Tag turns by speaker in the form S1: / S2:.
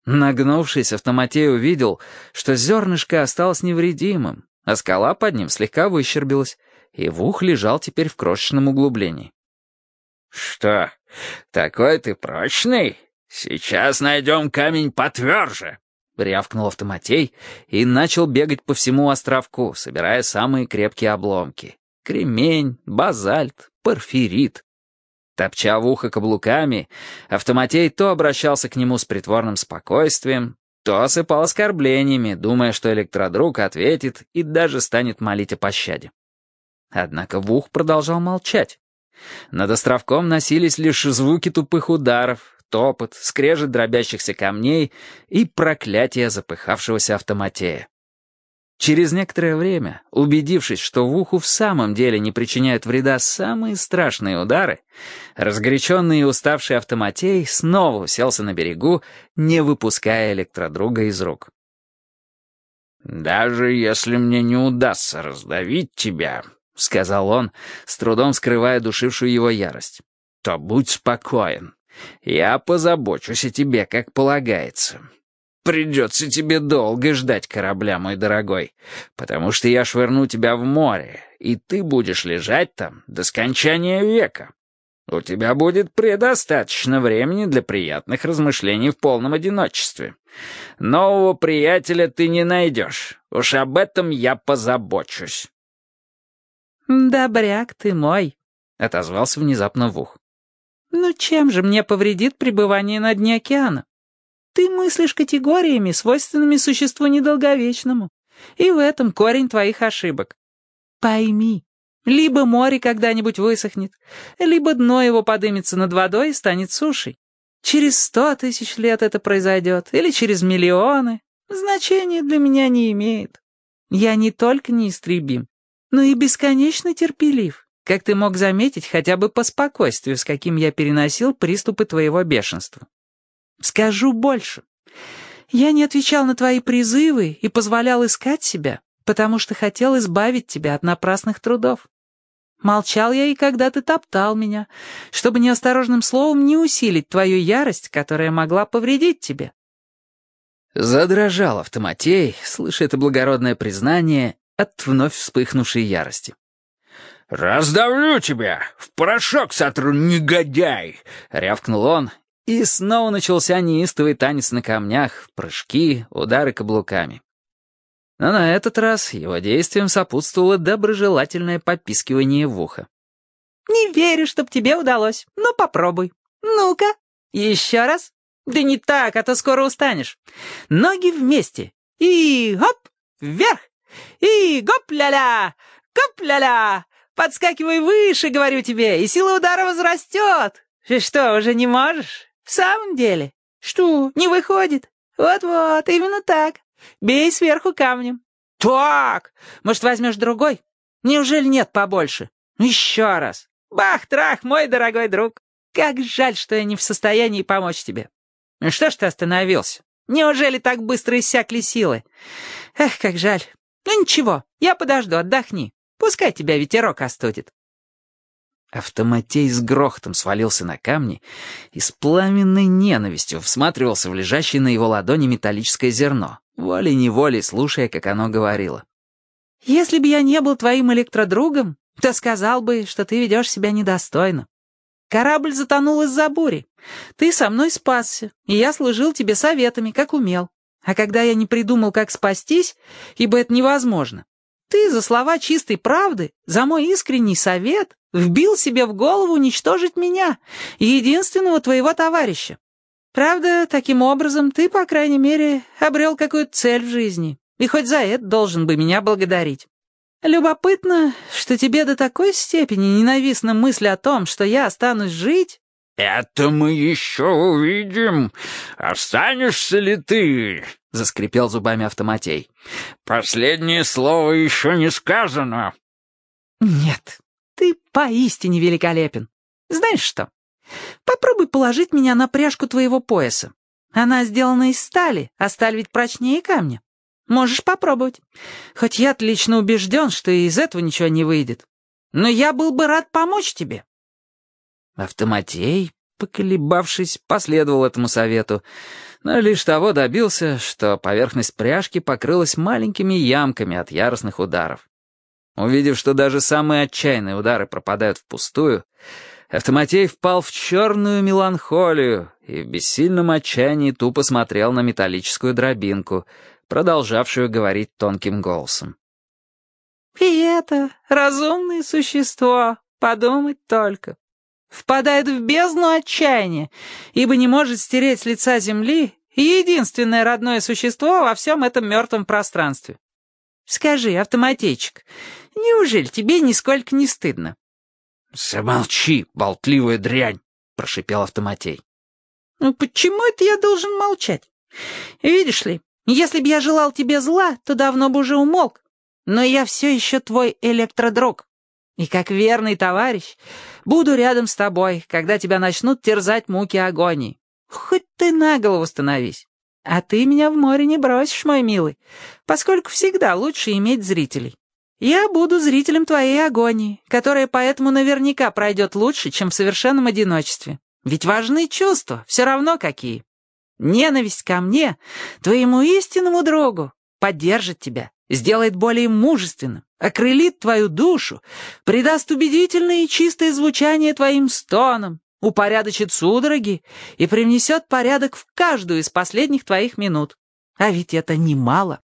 S1: Нагнувшись, Автоматей увидел, что зернышко осталось невредимым, а скала под ним слегка выщербилась, и Вух лежал теперь в крошечном углублении.
S2: «Что, такой ты прочный? Сейчас найдем камень потверже!»
S1: — рявкнул Автоматей и начал бегать по всему островку, собирая самые крепкие обломки — кремень, базальт, порфирит. Топча в ухо каблуками, Автоматей то обращался к нему с притворным спокойствием, то осыпал оскорблениями, думая, что электродруг ответит и даже станет молить о пощаде. Однако Вух продолжал молчать. Над островком носились лишь звуки тупых ударов, топот, скрежет дробящихся камней и проклятие запыхавшегося Автоматея. Через некоторое время, убедившись, что Вуху в самом деле не причиняют вреда самые страшные удары, разгоряченный и уставший Автоматей снова уселся на берегу, не выпуская электродруга из рук.
S2: «Даже если мне не удастся раздавить тебя, — сказал он, с трудом скрывая душившую его ярость, — то будь спокоен. Я позабочусь о тебе, как полагается. Придется тебе долго ждать корабля, мой дорогой, потому что я швырну тебя в море, и ты будешь лежать там до скончания века. У тебя будет предостаточно времени для приятных размышлений в полном одиночестве. Нового приятеля ты не найдешь. Уж об этом я позабочусь».
S3: «Добряк ты мой»,
S1: — отозвался внезапно Вух.
S3: «Ну чем же мне повредит пребывание на дне океана? Ты мыслишь категориями, свойственными существу недолговечному, и в этом корень твоих ошибок. Пойми, либо море когда-нибудь высохнет, либо дно его подымется над водой и станет сушей. Через 100 000 лет это произойдет, или через миллионы, значения для меня не имеет. Я не только неистребим, но и бесконечно терпелив, как ты мог заметить хотя бы по спокойствию, с каким я переносил приступы твоего бешенства. Скажу больше. Я не отвечал на твои призывы и позволял искать себя, потому что хотел избавить тебя от напрасных трудов. Молчал я и когда ты топтал меня, чтобы неосторожным словом не усилить твою ярость, которая могла повредить тебе».
S1: Задрожал Автоматей, слыша это благородное признание от вновь вспыхнувшей ярости.
S2: «Раздавлю тебя! В порошок сотру, негодяй!»
S1: — рявкнул он, и снова начался неистовый танец на камнях, прыжки, удары каблуками. Но на этот раз его действиям сопутствовало доброжелательное попискивание в ухо.
S3: «Не верю, чтоб тебе удалось, но попробуй. Ну-ка, еще раз. Да не так, а то скоро устанешь. Ноги вместе. И гоп, вверх. И гоп-ля-ля, гоп-ля-ля. Подскакивай выше, говорю тебе, и сила удара возрастет. Ты что, уже не можешь? В самом деле? Что, не выходит? Вот-вот, именно так. Бей сверху камнем. Так, может, возьмешь другой? Неужели нет побольше? Еще раз. Бах-трах, мой дорогой друг. Как жаль, что я не в состоянии помочь тебе. Ну что ж ты остановился? Неужели так быстро иссякли силы? Эх, как жаль. Ну ничего, я подожду, отдохни. Пускай тебя ветерок остудит.
S1: Автоматей с грохотом свалился на камни и с пламенной ненавистью всматривался в лежащее на его ладони металлическое зерно, волей-неволей слушая, как оно говорило.
S3: «Если бы я не был твоим электродругом, то сказал бы, что ты ведешь себя недостойно. Корабль затонул из-за бури. Ты со мной спасся, и я служил тебе советами, как умел. А когда я не придумал, как спастись, ибо это невозможно, ты за слова чистой правды, за мой искренний совет вбил себе в голову уничтожить меня, единственного твоего товарища. Правда, таким образом ты, по крайней мере, обрел какую-то цель в жизни, и хоть за это должен бы меня благодарить. Любопытно, что тебе до такой степени ненавистна мысль о том, что я останусь жить».
S2: «Это мы еще увидим. Останешься ли ты?» — заскрипел зубами Автоматей. «Последнее слово еще не сказано».
S3: «Нет, ты поистине великолепен. Знаешь что? Попробуй положить меня на пряжку твоего пояса. Она сделана из стали, а сталь ведь прочнее камня. Можешь попробовать. Хоть я отлично убежден, что и из этого ничего не выйдет. Но я был бы рад помочь тебе».
S1: Автоматей, поколебавшись, последовал этому совету, но лишь того добился, что поверхность пряжки покрылась маленькими ямками от яростных ударов. Увидев, что даже самые отчаянные удары пропадают впустую, Автоматей впал в черную меланхолию и в бессильном отчаянии тупо смотрел на металлическую дробинку, продолжавшую говорить тонким голосом.
S3: «И это разумное существо, подумать только, впадает в бездну отчаяния, ибо не может стереть с лица земли единственное родное существо во всем этом мертвом пространстве. Скажи, автоматейчик, неужели тебе нисколько не стыдно?»
S1: «Замолчи, болтливая дрянь!» — прошипел Автоматей.
S3: «Ну почему это я должен молчать? Видишь ли, если б я желал тебе зла, то давно бы уже умолк. Но я все еще твой электродрог. И как верный товарищ буду рядом с тобой, когда тебя начнут терзать муки агонии. Хоть ты на голову становись. А ты меня в море не бросишь, мой милый, поскольку всегда лучше иметь зрителей. Я буду зрителем твоей агонии, которая поэтому наверняка пройдет лучше, чем в совершенном одиночестве. Ведь важны чувства, все равно какие. Ненависть ко мне, твоему истинному другу, поддержит тебя, сделает более мужественным, окрылит твою душу, придаст убедительное и чистое звучание твоим стонам, упорядочит судороги и привнесет порядок в каждую из последних твоих минут. А ведь это немало.